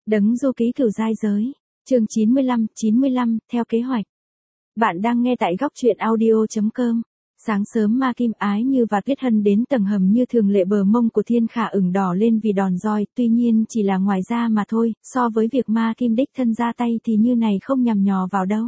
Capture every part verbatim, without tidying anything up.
Đấng du ký cửu giai giới. Chương chín mươi lăm, chín mươi lăm, theo kế hoạch. Bạn đang nghe tại góc truyện audio chấm com. Sáng sớm Ma Kim, Ái Như và Tuyết Hân đến tầng hầm như thường lệ, bờ mông của Thiên Khả ửng đỏ lên vì đòn roi, tuy nhiên chỉ là ngoài da mà thôi, so với việc Ma Kim đích thân ra tay thì như này không nhằm nhò vào đâu.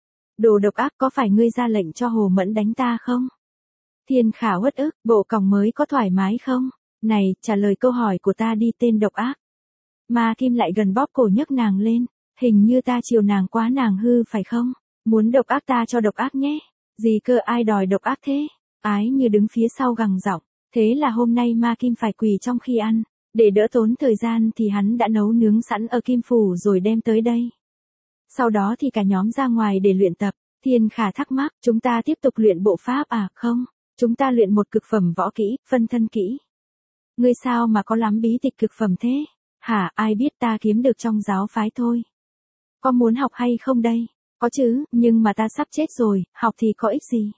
Đồ độc ác, có phải ngươi ra lệnh cho Hồ Mẫn đánh ta không? Thiên Khả uất ức, bộ còng mới có thoải mái không? Này, trả lời câu hỏi của ta đi, tên độc ác. Ma Kim lại gần bóp cổ nhấc nàng lên, hình như ta chiều nàng quá, nàng hư phải không? Muốn độc ác ta cho độc ác nhé. Gì cơ, ai đòi độc ác thế? Ái Như đứng phía sau gằn giọng, thế là hôm nay Ma Kim phải quỳ trong khi ăn, để đỡ tốn thời gian thì hắn đã nấu nướng sẵn ở Kim Phủ rồi đem tới đây. Sau đó thì cả nhóm ra ngoài để luyện tập. Thiên Khả thắc mắc, chúng ta tiếp tục luyện bộ pháp à? Không, chúng ta luyện một cực phẩm võ kỹ, phân thân kỹ. Ngươi sao mà có lắm bí tịch cực phẩm thế? Hả, ai biết, ta kiếm được trong giáo phái thôi. Có muốn học hay không đây? Có chứ, nhưng mà ta sắp chết rồi, học thì có ích gì?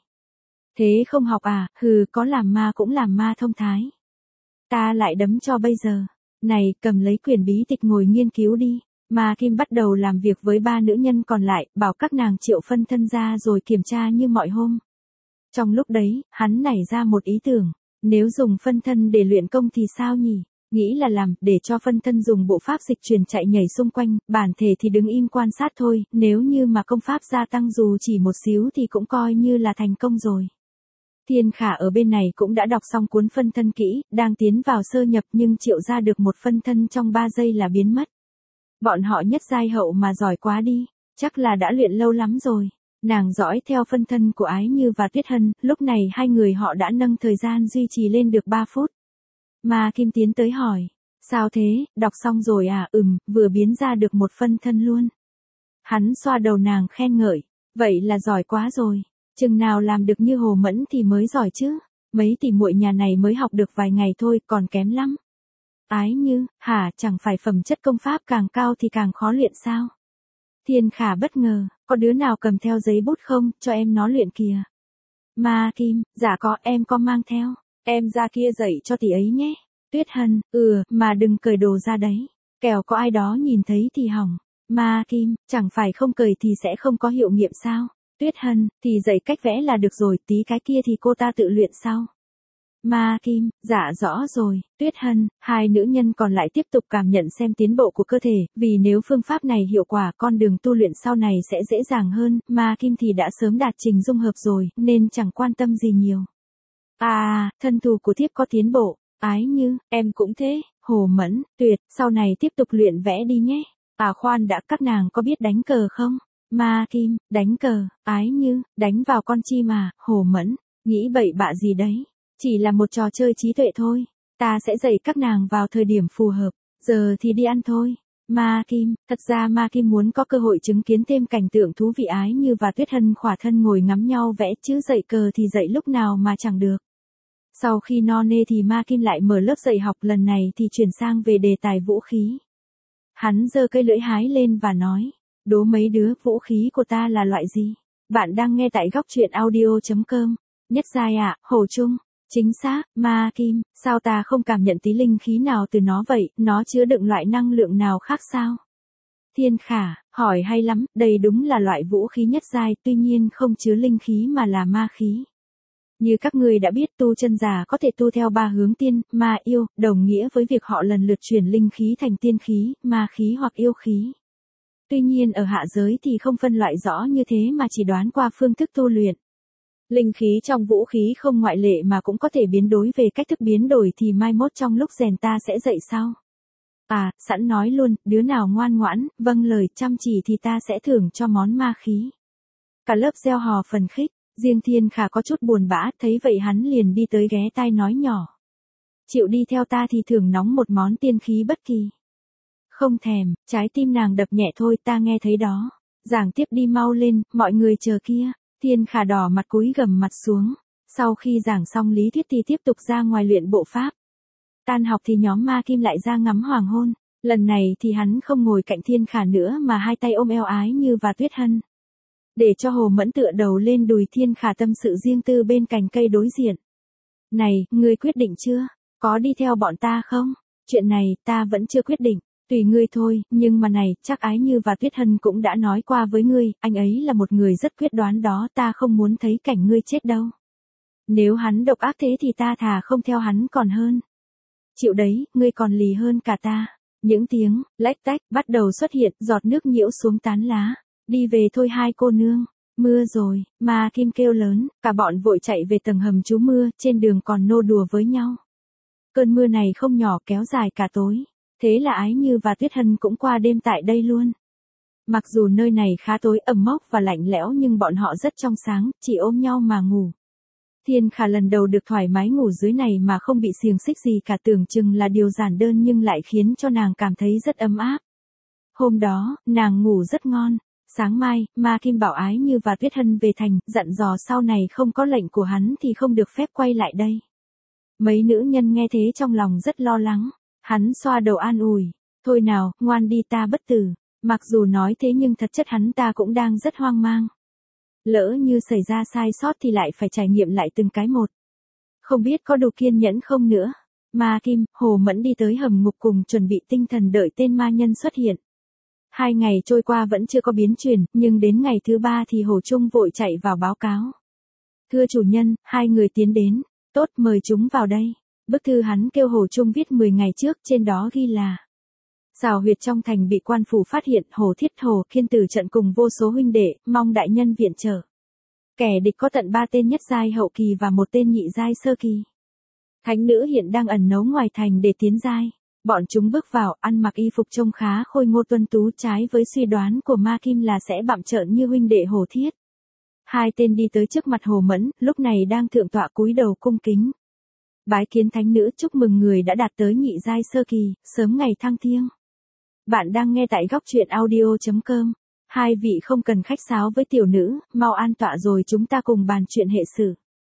Thế không học à? Hừ, có làm ma cũng làm ma thông thái. Ta lại đấm cho bây giờ. Này, cầm lấy quyển bí tịch ngồi nghiên cứu đi. Ma Kim bắt đầu làm việc với ba nữ nhân còn lại, bảo các nàng triệu phân thân ra rồi kiểm tra như mọi hôm. Trong lúc đấy, hắn nảy ra một ý tưởng. Nếu dùng phân thân để luyện công thì sao nhỉ? Nghĩ là làm, để cho phân thân dùng bộ pháp dịch chuyển chạy nhảy xung quanh, bản thể thì đứng im quan sát thôi, nếu như mà công pháp gia tăng dù chỉ một xíu thì cũng coi như là thành công rồi. Thiên Khả ở bên này cũng đã đọc xong cuốn phân thân kỹ, đang tiến vào sơ nhập nhưng triệu ra được một phân thân trong ba giây là biến mất. Bọn họ nhất giai hậu mà giỏi quá đi, chắc là đã luyện lâu lắm rồi. Nàng dõi theo phân thân của Ái Như và Tuyết Hân, lúc này hai người họ đã nâng thời gian duy trì lên được ba phút. Ma Kim tiến tới hỏi, sao thế, đọc xong rồi à? Ừm, vừa biến ra được một phân thân luôn. Hắn xoa đầu nàng khen ngợi, vậy là giỏi quá rồi, chừng nào làm được như Hồ Mẫn thì mới giỏi chứ, mấy tỷ muội nhà này mới học được vài ngày thôi, còn kém lắm. Ái Như, hả, chẳng phải phẩm chất công pháp càng cao thì càng khó luyện sao? Thiên Khả bất ngờ, có đứa nào cầm theo giấy bút không, cho em nó luyện kìa. Ma Kim, dạ có, em có mang theo. Em ra kia dạy cho tỷ ấy nhé. Tuyết Hân, ừ, mà đừng cởi đồ ra đấy. Kẻo có ai đó nhìn thấy thì hỏng. Ma Kim, chẳng phải không cởi thì sẽ không có hiệu nghiệm sao? Tuyết Hân, thì dạy cách vẽ là được rồi, tí cái kia thì cô ta tự luyện sau. Ma Kim, dạ rõ rồi. Tuyết Hân, hai nữ nhân còn lại tiếp tục cảm nhận xem tiến bộ của cơ thể, vì nếu phương pháp này hiệu quả con đường tu luyện sau này sẽ dễ dàng hơn. Ma Kim thì đã sớm đạt trình dung hợp rồi, nên chẳng quan tâm gì nhiều. À, thân thủ của thiếp có tiến bộ. Ái Như, em cũng thế. Hồ Mẫn, tuyệt, sau này tiếp tục luyện vẽ đi nhé. À khoan đã, các nàng có biết đánh cờ không? Ma Kim, đánh cờ. Ái Như, đánh vào con chi mà. Hồ Mẫn, nghĩ bậy bạ gì đấy? Chỉ là một trò chơi trí tuệ thôi. Ta sẽ dạy các nàng vào thời điểm phù hợp. Giờ thì đi ăn thôi. Ma Kim, thật ra Ma Kim muốn có cơ hội chứng kiến thêm cảnh tượng thú vị. Ái Như và Tuyết Hân khỏa thân ngồi ngắm nhau vẽ, chứ dạy cờ thì dạy lúc nào mà chẳng được. Sau khi no nê thì Ma Kim lại mở lớp dạy học, lần này thì chuyển sang về đề tài vũ khí. Hắn giơ cây lưỡi hái lên và nói, đố mấy đứa, vũ khí của ta là loại gì? Bạn đang nghe tại góc truyện audio chấm com. Nhất giai ạ, à, hổ chung. Chính xác, Ma Kim, sao ta không cảm nhận tí linh khí nào từ nó vậy, nó chứa đựng loại năng lượng nào khác sao? Thiên Khả, hỏi hay lắm, đây đúng là loại vũ khí nhất giai, tuy nhiên không chứa linh khí mà là ma khí. Như các người đã biết, tu chân giả có thể tu theo ba hướng tiên, ma, yêu, đồng nghĩa với việc họ lần lượt chuyển linh khí thành tiên khí, ma khí hoặc yêu khí. Tuy nhiên ở hạ giới thì không phân loại rõ như thế mà chỉ đoán qua phương thức tu luyện. Linh khí trong vũ khí không ngoại lệ mà cũng có thể biến đổi, về cách thức biến đổi thì mai mốt trong lúc rèn ta sẽ dạy sau. À, sẵn nói luôn, đứa nào ngoan ngoãn, vâng lời, chăm chỉ thì ta sẽ thưởng cho món ma khí. Cả lớp reo hò phần khích, riêng Thiên Khả có chút buồn bã, thấy vậy hắn liền đi tới ghé tai nói nhỏ. Chịu đi theo ta thì thưởng nóng một món tiên khí bất kỳ. Không thèm, trái tim nàng đập nhẹ thôi, ta nghe thấy đó. Giảng tiếp đi mau lên, mọi người chờ kia. Thiên Khả đỏ mặt cúi gằm mặt xuống. Sau khi giảng xong lý thuyết thì tiếp tục ra ngoài luyện bộ pháp. Tan học thì nhóm Ma Kim lại ra ngắm hoàng hôn. Lần này thì hắn không ngồi cạnh Thiên Khả nữa mà hai tay ôm eo Ái Như và Tuyết Hân. Để cho Hồ Mẫn tựa đầu lên đùi Thiên Khả tâm sự riêng tư bên cành cây đối diện. Này, ngươi quyết định chưa? Có đi theo bọn ta không? Chuyện này ta vẫn chưa quyết định. Tùy ngươi thôi, nhưng mà này, chắc Ái Như và Tuyết Hân cũng đã nói qua với ngươi, anh ấy là một người rất quyết đoán đó, ta không muốn thấy cảnh ngươi chết đâu. Nếu hắn độc ác thế thì ta thà không theo hắn còn hơn. Chịu đấy, ngươi còn lì hơn cả ta. Những tiếng, lách tách, bắt đầu xuất hiện, giọt nước nhiễu xuống tán lá. Đi về thôi hai cô nương. Mưa rồi, Ma Kim kêu lớn, cả bọn vội chạy về tầng hầm trú mưa, trên đường còn nô đùa với nhau. Cơn mưa này không nhỏ kéo dài cả tối. Thế là Ái Như và Tuyết Hân cũng qua đêm tại đây luôn. Mặc dù nơi này khá tối ẩm mốc và lạnh lẽo nhưng bọn họ rất trong sáng, chỉ ôm nhau mà ngủ. Thiên Khả lần đầu được thoải mái ngủ dưới này mà không bị xiềng xích gì cả, tưởng chừng là điều giản đơn nhưng lại khiến cho nàng cảm thấy rất ấm áp. Hôm đó, nàng ngủ rất ngon. Sáng mai, Ma Kim bảo Ái Như và Tuyết Hân về thành, dặn dò sau này không có lệnh của hắn thì không được phép quay lại đây. Mấy nữ nhân nghe thế trong lòng rất lo lắng. Hắn xoa đầu an ủi. Thôi nào, ngoan đi, ta bất tử. Mặc dù nói thế nhưng thật chất hắn ta cũng đang rất hoang mang. Lỡ như xảy ra sai sót thì lại phải trải nghiệm lại từng cái một. Không biết có đủ kiên nhẫn không nữa. Ma Kim, Hồ Mẫn đi tới hầm ngục cùng chuẩn bị tinh thần đợi tên ma nhân xuất hiện. Hai ngày trôi qua vẫn chưa có biến chuyển, nhưng đến ngày thứ ba thì Hồ Trung vội chạy vào báo cáo. Thưa chủ nhân, hai người tiến đến. Tốt, mời chúng vào đây. Bức thư hắn kêu Hồ Trung viết mười ngày trước, trên đó ghi là: Xào huyệt trong thành bị quan phủ phát hiện, Hồ Thiết Hồ Kiên tử trận cùng vô số huynh đệ, mong đại nhân viện trợ. Kẻ địch có tận ba tên nhất giai hậu kỳ và một tên nhị giai sơ kỳ. Thánh nữ hiện đang ẩn nấu ngoài thành để tiến giai. Bọn chúng bước vào, ăn mặc y phục trông khá khôi ngô tuân tú, trái với suy đoán của Ma Kim là sẽ bặm trợn như huynh đệ Hồ Thiết. Hai tên đi tới trước mặt Hồ Mẫn, lúc này đang thượng tọa cúi đầu cung kính. Bái kiến thánh nữ, chúc mừng người đã đạt tới nhị giai sơ kỳ, sớm ngày thăng thiêng. Bạn đang nghe tại góc truyện audio chấm com. Hai vị không cần khách sáo với tiểu nữ, mau an tọa rồi chúng ta cùng bàn chuyện hệ sử.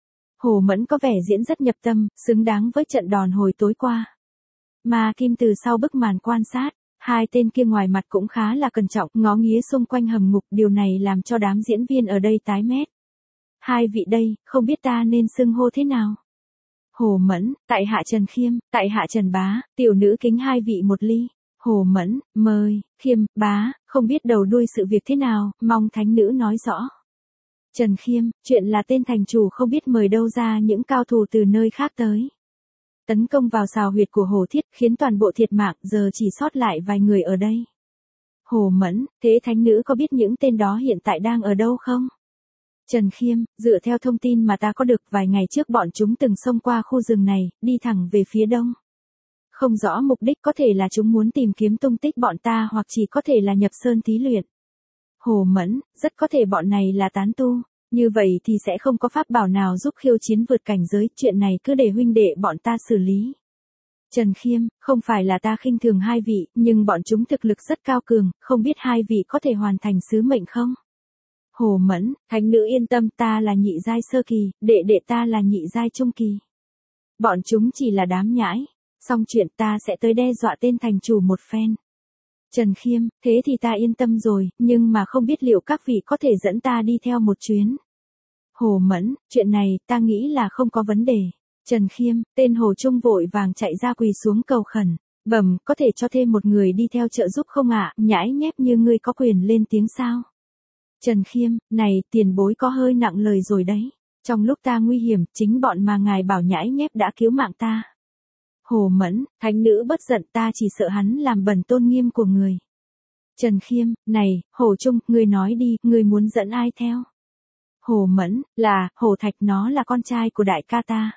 Hồ Mẫn có vẻ diễn rất nhập tâm, xứng đáng với trận đòn hồi tối qua. Ma Kim từ sau bức màn quan sát, hai tên kia ngoài mặt cũng khá là cẩn trọng, ngó nghía xung quanh hầm ngục, điều này làm cho đám diễn viên ở đây tái mét. Hai vị đây, không biết ta nên xưng hô thế nào? Hồ Mẫn, tại hạ Trần Khiêm, tại hạ Trần Bá, tiểu nữ kính hai vị một ly. Hồ Mẫn, mời. Khiêm, Bá, không biết đầu đuôi sự việc thế nào, mong thánh nữ nói rõ. Trần Khiêm, chuyện là tên thành chủ không biết mời đâu ra những cao thủ từ nơi khác tới. Tấn công vào xào huyệt của Hồ Thiết khiến toàn bộ thiệt mạng, giờ chỉ sót lại vài người ở đây. Hồ Mẫn, thế thánh nữ có biết những tên đó hiện tại đang ở đâu không? Trần Khiêm, dựa theo thông tin mà ta có được vài ngày trước bọn chúng từng xông qua khu rừng này, đi thẳng về phía đông. Không rõ mục đích, có thể là chúng muốn tìm kiếm tung tích bọn ta hoặc chỉ có thể là nhập sơn thí luyện. Hồ Mẫn, rất có thể bọn này là tán tu, như vậy thì sẽ không có pháp bảo nào giúp khiêu chiến vượt cảnh giới, chuyện này cứ để huynh đệ bọn ta xử lý. Trần Khiêm, không phải là ta khinh thường hai vị, nhưng bọn chúng thực lực rất cao cường, không biết hai vị có thể hoàn thành sứ mệnh không? Hồ Mẫn, thánh nữ yên tâm, ta là nhị giai sơ kỳ, đệ đệ ta là nhị giai trung kỳ. Bọn chúng chỉ là đám nhãi, xong chuyện ta sẽ tới đe dọa tên thành chủ một phen. Trần Khiêm, thế thì ta yên tâm rồi, nhưng mà không biết liệu các vị có thể dẫn ta đi theo một chuyến. Hồ Mẫn, chuyện này, ta nghĩ là không có vấn đề. Trần Khiêm, tên Hồ Trung vội vàng chạy ra quỳ xuống cầu khẩn. Bẩm, có thể cho thêm một người đi theo trợ giúp không ạ? Nhãi nhép như ngươi có quyền lên tiếng sao? Trần Khiêm, này, tiền bối có hơi nặng lời rồi đấy. Trong lúc ta nguy hiểm, chính bọn mà ngài bảo nhãi nhép đã cứu mạng ta. Hồ Mẫn, thánh nữ bất giận, ta chỉ sợ hắn làm bẩn tôn nghiêm của người. Trần Khiêm, này, Hồ Trung, ngươi nói đi, ngươi muốn dẫn ai theo? Hồ Mẫn, là, Hồ Thạch, nó là con trai của đại ca ta.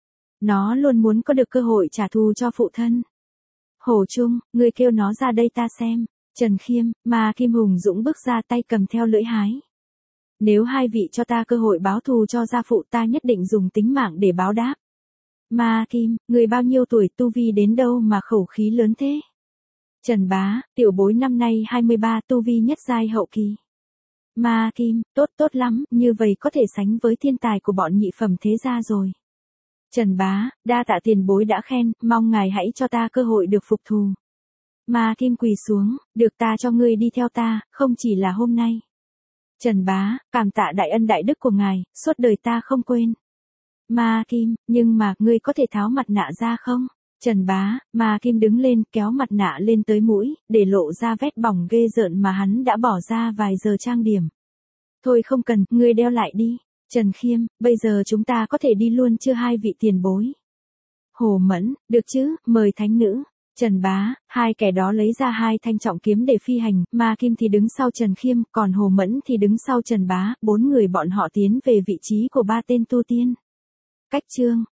Nó luôn muốn có được cơ hội trả thù cho phụ thân. Hồ Trung, ngươi kêu nó ra đây ta xem. Trần Khiêm, Ma Kim hùng dũng bước ra, tay cầm theo lưỡi hái. Nếu hai vị cho ta cơ hội báo thù cho gia phụ, ta nhất định dùng tính mạng để báo đáp. Ma Kim, người bao nhiêu tuổi, tu vi đến đâu mà khẩu khí lớn thế? Trần Bá, tiểu bối năm nay hai mươi ba, tu vi nhất giai hậu kỳ. Ma Kim, tốt tốt lắm, như vậy có thể sánh với thiên tài của bọn nhị phẩm thế gia rồi. Trần Bá, đa tạ tiền bối đã khen, mong ngài hãy cho ta cơ hội được phục thù. Ma Kim quỳ xuống, được, ta cho ngươi đi theo ta, không chỉ là hôm nay. Trần Bá, cảm tạ đại ân đại đức của ngài, suốt đời ta không quên. Ma Kim, nhưng mà, ngươi có thể tháo mặt nạ ra không? Trần Bá, Ma Kim đứng lên kéo mặt nạ lên tới mũi, để lộ ra vết bỏng ghê rợn mà hắn đã bỏ ra vài giờ trang điểm. Thôi không cần, ngươi đeo lại đi. Trần Khiêm, bây giờ chúng ta có thể đi luôn chưa hai vị tiền bối? Hồ Mẫn, được chứ, mời thánh nữ. Trần Bá, hai kẻ đó lấy ra hai thanh trọng kiếm để phi hành, Ma Kim thì đứng sau Trần Khiêm, còn Hồ Mẫn thì đứng sau Trần Bá, bốn người bọn họ tiến về vị trí của ba tên tu tiên. Cách chương